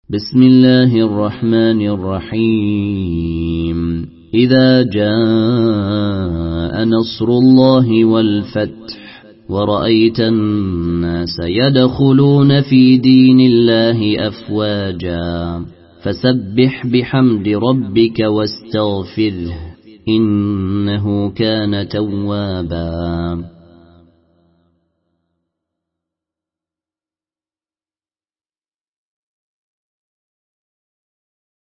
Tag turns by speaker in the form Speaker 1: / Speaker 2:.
Speaker 1: بسم الله الرحمن الرحيم إذا جاء نصر الله والفتح ورأيت الناس يدخلون في دين الله أفواجا فسبح بحمد ربك واستغفره إنه كان توابا